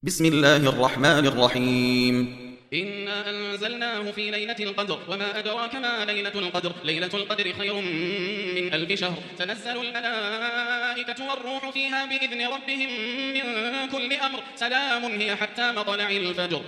بسم الله الرحمن الرحيم إنا أنزلناه في ليلة القدر وما أدراك ما ليلة القدر ليلة القدر خير من 1000 شهر تنزل الملائكة والروح فيها بإذن ربهم من كل أمر سلام هي حتى مطلع الفجر